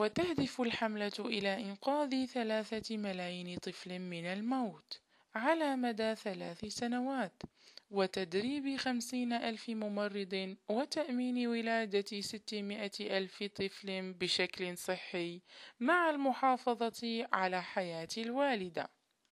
وتهدف الحملة إلى إنقاذ 3 ملايين طفل من الموت على مدى 3 سنوات، وتدريب 50,000 ممرض، وتأمين ولادة 600 ألف طفل بشكل صحي، مع المحافظة على حياة الوالدة.